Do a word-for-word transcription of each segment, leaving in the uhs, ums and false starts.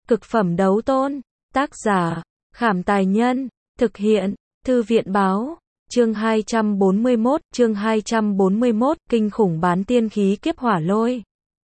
Cực phẩm đấu tôn. Tác giả, Khảm Tài Nhân. Thực hiện, Thư viện Báo. Chương hai trăm bốn mươi mốt, chương hai trăm bốn mươi mốt, kinh khủng bán tiên khí kiếp hỏa lôi.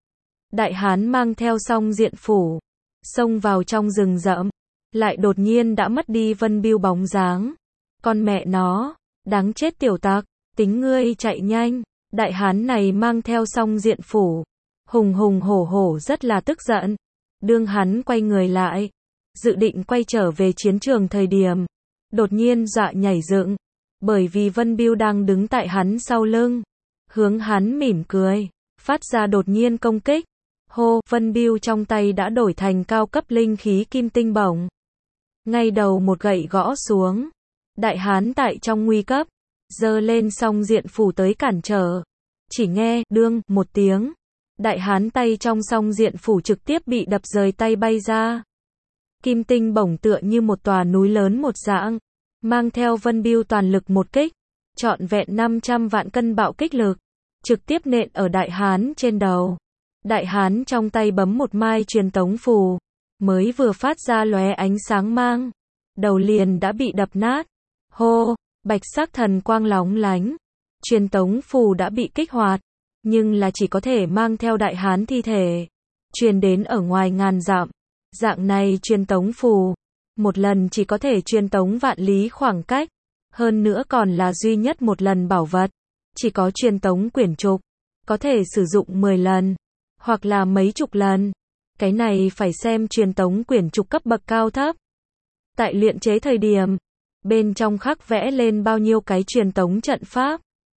Đại hán mang theo song diện phủ, xông vào trong rừng rậm, lại đột nhiên đã mất đi Vân Bưu bóng dáng. Con mẹ nó, đáng chết tiểu tặc, tính ngươi chạy nhanh. Đại hán này mang theo song diện phủ, hùng hùng hổ hổ rất là tức giận. Đương hắn quay người lại, dự định quay trở về chiến trường thời điểm, đột nhiên dọa nhảy dựng, bởi vì Vân Bưu đang đứng tại hắn sau lưng, hướng hắn mỉm cười, phát ra đột nhiên công kích. Hô, Vân Bưu trong tay đã đổi thành cao cấp linh khí kim tinh bổng. Ngay đầu một gậy gõ xuống, đại hán tại trong nguy cấp, giơ lên song diện phủ tới cản trở. Chỉ nghe, đương, một tiếng, đại hán tay trong song diện phủ trực tiếp bị đập rời tay bay ra. Kim tinh bổng tựa như một tòa núi lớn một dạng, mang theo Vân Bưu toàn lực một kích, trọn vẹn năm trăm vạn cân bạo kích lực, trực tiếp nện ở đại hán trên đầu. Đại hán trong tay bấm một mai truyền tống phù, mới vừa phát ra lóe ánh sáng mang, đầu liền đã bị đập nát. Hô, bạch sắc thần quang lóng lánh, truyền tống phù đã bị kích hoạt, nhưng là chỉ có thể mang theo đại hán thi thể, truyền đến ở ngoài ngàn dặm. Dạng này truyền tống phù, một lần chỉ có thể truyền tống vạn lý khoảng cách, hơn nữa còn là duy nhất một lần bảo vật, chỉ có truyền tống quyển trục, có thể sử dụng mười lần, hoặc là mấy chục lần. Cái này phải xem truyền tống quyển trục cấp bậc cao thấp. Tại luyện chế thời điểm, bên trong khắc vẽ lên bao nhiêu cái truyền tống trận pháp.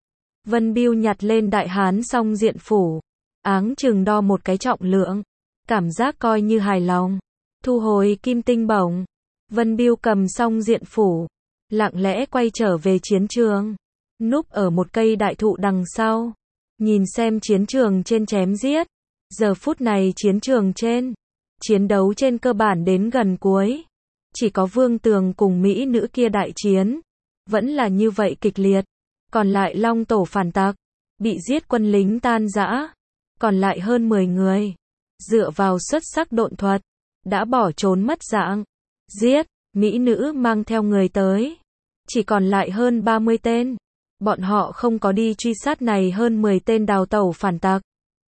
Vân Bưu nhặt lên đại hán song diện phủ, áng chừng đo một cái trọng lượng, cảm giác coi như hài lòng. Thu hồi kim tinh bổng, Vân Bưu cầm song diện phủ, lặng lẽ quay trở về chiến trường, núp ở một cây đại thụ đằng sau, nhìn xem chiến trường trên chém giết. Giờ phút này chiến trường trên, chiến đấu trên cơ bản đến gần cuối, chỉ có Vương Tường cùng mỹ nữ kia đại chiến, vẫn là như vậy kịch liệt. Còn lại Long tổ phản tặc, bị giết quân lính tan rã, còn lại hơn mười người, dựa vào xuất sắc độn thuật, đã bỏ trốn mất dạng. Giết, mỹ nữ mang theo người tới, chỉ còn lại hơn ba mươi tên. Bọn họ không có đi truy sát này hơn mười tên đào tẩu phản tặc,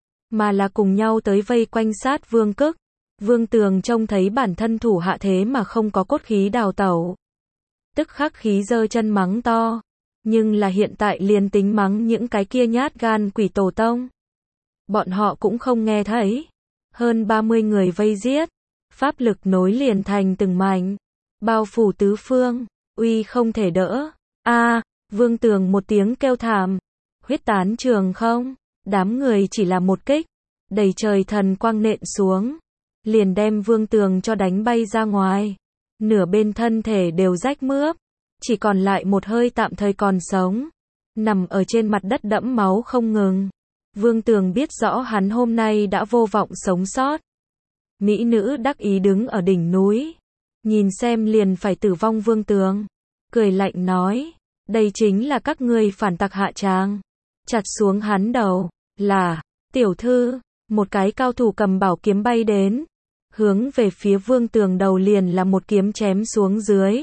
mà là cùng nhau tới vây quanh sát Vương Cức. Vương Tường trông thấy bản thân thủ hạ thế mà không có cốt khí đào tẩu, tức khắc khí giơ chân mắng to, nhưng là hiện tại liền tính mắng những cái kia nhát gan quỷ tổ tông, bọn họ cũng không nghe thấy. Hơn ba mươi người vây giết, pháp lực nối liền thành từng mảnh, bao phủ tứ phương, uy không thể đỡ. A, Vương Tường một tiếng kêu thảm, huyết tán trường không. Đám người chỉ là một kích, đầy trời thần quang nện xuống, liền đem Vương Tường cho đánh bay ra ngoài. Nửa bên thân thể đều rách mướp, chỉ còn lại một hơi tạm thời còn sống, nằm ở trên mặt đất đẫm máu không ngừng. Vương Tường biết rõ hắn hôm nay đã vô vọng sống sót. Mỹ nữ đắc ý đứng ở đỉnh núi, nhìn xem liền phải tử vong Vương Tường, cười lạnh nói, đây chính là các ngươi phản tặc hạ tràng. Chặt xuống hắn đầu. Là, tiểu thư, một cái cao thủ cầm bảo kiếm bay đến, hướng về phía Vương Tường đầu liền là một kiếm chém xuống dưới.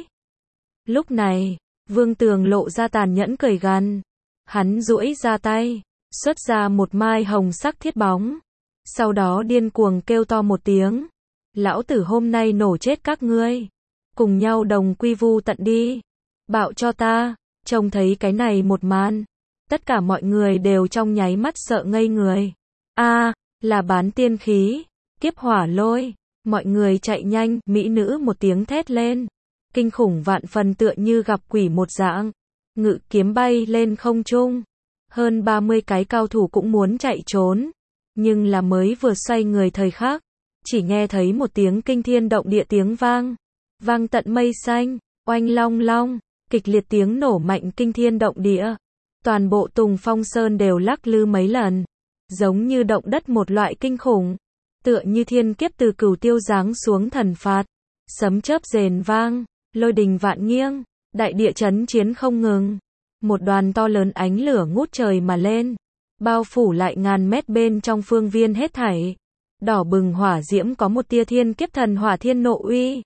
Lúc này, Vương Tường lộ ra tàn nhẫn cười gằn, hắn duỗi ra tay, xuất ra một mai hồng sắc thiết bóng, sau đó điên cuồng kêu to một tiếng, lão tử hôm nay nổ chết các ngươi, cùng nhau đồng quy vu tận đi, bạo cho ta. Trông thấy cái này một màn, tất cả mọi người đều trong nháy mắt sợ ngây người. A, à, là bán tiên khí, kiếp hỏa lôi. Mọi người chạy nhanh, mỹ nữ một tiếng thét lên, kinh khủng vạn phần tựa như gặp quỷ một dạng, ngự kiếm bay lên không trung. Hơn ba mươi cái cao thủ cũng muốn chạy trốn, nhưng là mới vừa xoay người thời khắc, chỉ nghe thấy một tiếng kinh thiên động địa tiếng vang, vang tận mây xanh, oanh long long, kịch liệt tiếng nổ mạnh kinh thiên động địa. Toàn bộ Tùng Phong Sơn đều lắc lư mấy lần, giống như động đất một loại kinh khủng, tựa như thiên kiếp từ cửu tiêu giáng xuống thần phạt, sấm chớp rền vang, lôi đình vạn nghiêng, đại địa chấn chiến không ngừng. Một đoàn to lớn ánh lửa ngút trời mà lên, bao phủ lại ngàn mét bên trong phương viên hết thảy. Đỏ bừng hỏa diễm có một tia thiên kiếp thần hỏa thiên nộ uy.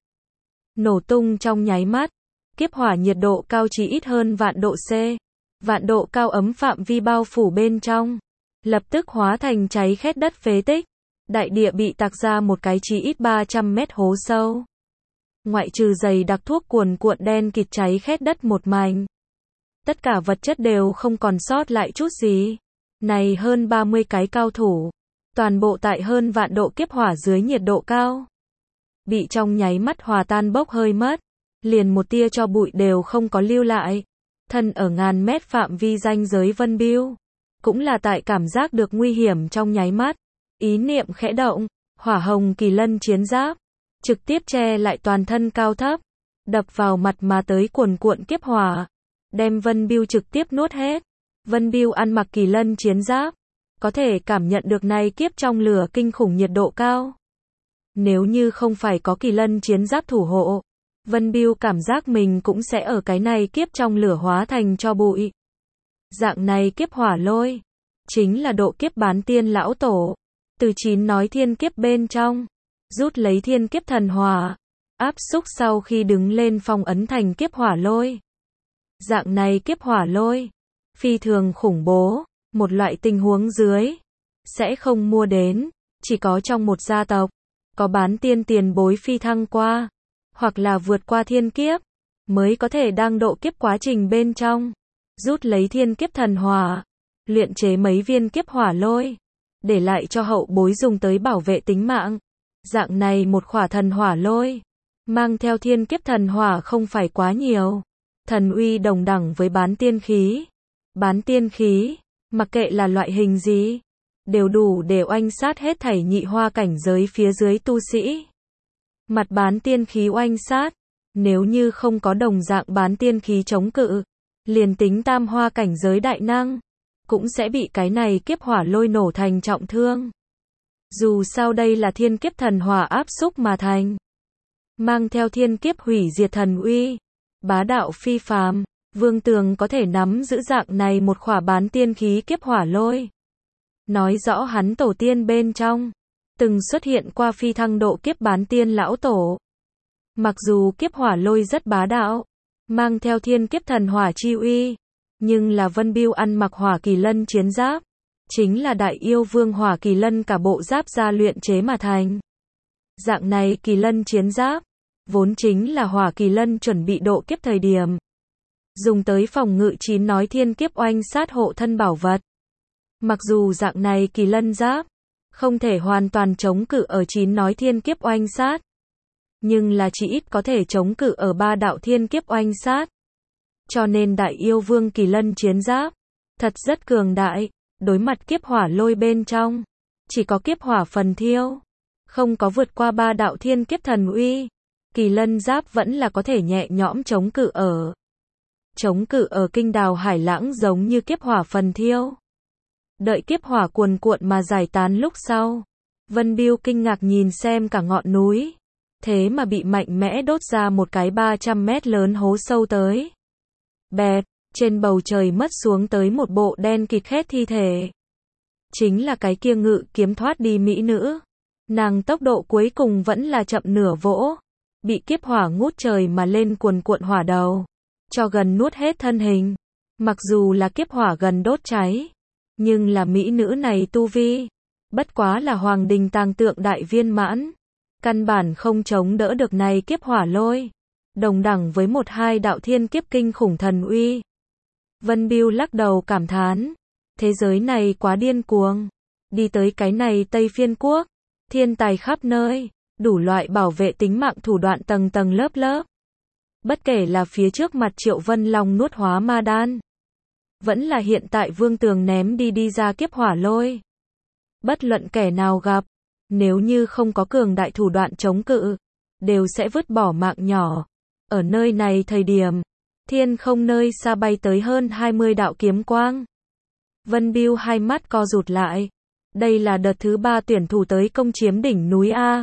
Nổ tung trong nháy mắt. Kiếp hỏa nhiệt độ cao chỉ ít hơn vạn độ C. Vạn độ cao ấm phạm vi bao phủ bên trong. Lập tức hóa thành cháy khét đất phế tích. Đại địa bị tạc ra một cái chỉ ít ba trăm mét hố sâu. Ngoại trừ dày đặc thuốc cuồn cuộn đen kịt cháy khét đất một mảnh. Tất cả vật chất đều không còn sót lại chút gì. Này hơn ba mươi cái cao thủ. Toàn bộ tại hơn vạn độ kiếp hỏa dưới nhiệt độ cao. Bị trong nháy mắt hòa tan bốc hơi mất. Liền một tia cho bụi đều không có lưu lại. Thân ở ngàn mét phạm vi ranh giới Vân Bưu. Cũng là tại cảm giác được nguy hiểm trong nháy mắt. Ý niệm khẽ động. Hỏa hồng kỳ lân chiến giáp. Trực tiếp che lại toàn thân cao thấp. Đập vào mặt mà tới cuồn cuộn kiếp hỏa. Đem Vân Bưu trực tiếp nuốt hết. Vân Bưu ăn mặc kỳ lân chiến giáp. Có thể cảm nhận được này kiếp trong lửa kinh khủng nhiệt độ cao. Nếu như không phải có kỳ lân chiến giáp thủ hộ, Vân Bưu cảm giác mình cũng sẽ ở cái này kiếp trong lửa hóa thành cho bụi. Dạng này kiếp hỏa lôi, chính là độ kiếp bán tiên lão tổ. Từ chín nói thiên kiếp bên trong, rút lấy thiên kiếp thần hỏa, áp xúc sau khi đứng lên phong ấn thành kiếp hỏa lôi. Dạng này kiếp hỏa lôi, phi thường khủng bố, một loại tình huống dưới, sẽ không mua đến, chỉ có trong một gia tộc, có bán tiên tiền bối phi thăng qua, hoặc là vượt qua thiên kiếp, mới có thể đang độ kiếp quá trình bên trong, rút lấy thiên kiếp thần hỏa, luyện chế mấy viên kiếp hỏa lôi, để lại cho hậu bối dùng tới bảo vệ tính mạng. Dạng này một khỏa thần hỏa lôi, mang theo thiên kiếp thần hỏa không phải quá nhiều, thần uy đồng đẳng với bán tiên khí. Bán tiên khí, mặc kệ là loại hình gì, đều đủ để oanh sát hết thảy nhị hoa cảnh giới phía dưới tu sĩ. Mặt bán tiên khí oanh sát, nếu như không có đồng dạng bán tiên khí chống cự, liền tính tam hoa cảnh giới đại năng, cũng sẽ bị cái này kiếp hỏa lôi nổ thành trọng thương. Dù sao đây là thiên kiếp thần hỏa áp xúc mà thành, mang theo thiên kiếp hủy diệt thần uy, bá đạo phi phàm. Vương Tường có thể nắm giữ dạng này một khỏa bán tiên khí kiếp hỏa lôi. Nói rõ hắn tổ tiên bên trong, từng xuất hiện qua phi thăng độ kiếp bán tiên lão tổ. Mặc dù kiếp hỏa lôi rất bá đạo, mang theo thiên kiếp thần hỏa chi uy, nhưng là Vân Bưu ăn mặc hỏa kỳ lân chiến giáp, chính là đại yêu vương hỏa kỳ lân cả bộ giáp ra luyện chế mà thành. Dạng này kỳ lân chiến giáp, vốn chính là hỏa kỳ lân chuẩn bị độ kiếp thời điểm. Dùng tới phòng ngự chín nói thiên kiếp oanh sát hộ thân bảo vật. Mặc dù dạng này kỳ lân giáp, không thể hoàn toàn chống cự ở chín nói thiên kiếp oanh sát. Nhưng là chỉ ít có thể chống cự ở ba đạo thiên kiếp oanh sát. Cho nên đại yêu vương kỳ lân chiến giáp, thật rất cường đại, đối mặt kiếp hỏa lôi bên trong. Chỉ có kiếp hỏa phần thiêu, không có vượt qua ba đạo thiên kiếp thần uy. Kỳ lân giáp vẫn là có thể nhẹ nhõm chống cự ở. Chống cự ở kinh đào hải lãng giống như kiếp hỏa phần thiêu. Đợi kiếp hỏa cuồn cuộn mà giải tán lúc sau, Vân Bưu kinh ngạc nhìn xem cả ngọn núi, thế mà bị mạnh mẽ đốt ra một cái ba trăm mét lớn hố sâu tới. Bẹp, trên bầu trời mất xuống tới một bộ đen kịt khét thi thể. Chính là cái kia ngự kiếm thoát đi mỹ nữ. Nàng tốc độ cuối cùng vẫn là chậm nửa vỗ, bị kiếp hỏa ngút trời mà lên cuồn cuộn hỏa đầu, cho gần nuốt hết thân hình. Mặc dù là kiếp hỏa gần đốt cháy, nhưng là mỹ nữ này tu vi, bất quá là hoàng đình tàng tượng đại viên mãn, căn bản không chống đỡ được này kiếp hỏa lôi, đồng đẳng với một hai đạo thiên kiếp kinh khủng thần uy. Vân Bưu lắc đầu cảm thán, thế giới này quá điên cuồng, đi tới cái này Tây Phiên quốc, thiên tài khắp nơi, đủ loại bảo vệ tính mạng thủ đoạn tầng tầng lớp lớp. Bất kể là phía trước mặt Triệu Vân Long nuốt hóa ma đan, vẫn là hiện tại Vương Tường ném đi đi ra kiếp hỏa lôi. Bất luận kẻ nào gặp, nếu như không có cường đại thủ đoạn chống cự, đều sẽ vứt bỏ mạng nhỏ. Ở nơi này thời điểm, thiên không nơi xa bay tới hơn hai mươi đạo kiếm quang. Vân Bưu hai mắt co rụt lại. Đây là đợt thứ ba tuyển thủ tới công chiếm đỉnh núi A.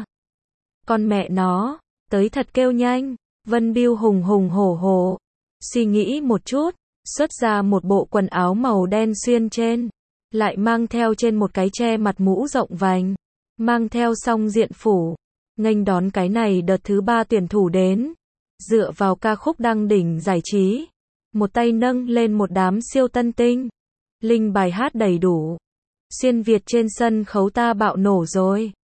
Con mẹ nó, tới thật kêu nhanh. Vân Bưu hùng hùng hổ hổ, suy nghĩ một chút, xuất ra một bộ quần áo màu đen xuyên trên, lại mang theo trên một cái che mặt mũ rộng vành, mang theo song diện phủ, nghênh đón cái này đợt thứ ba tuyển thủ đến. Dựa vào ca khúc đăng đỉnh giải trí, một tay nâng lên một đám siêu tân tinh. Linh bài hát đầy đủ. Xuyên Việt trên sân khấu ta bạo nổ rồi.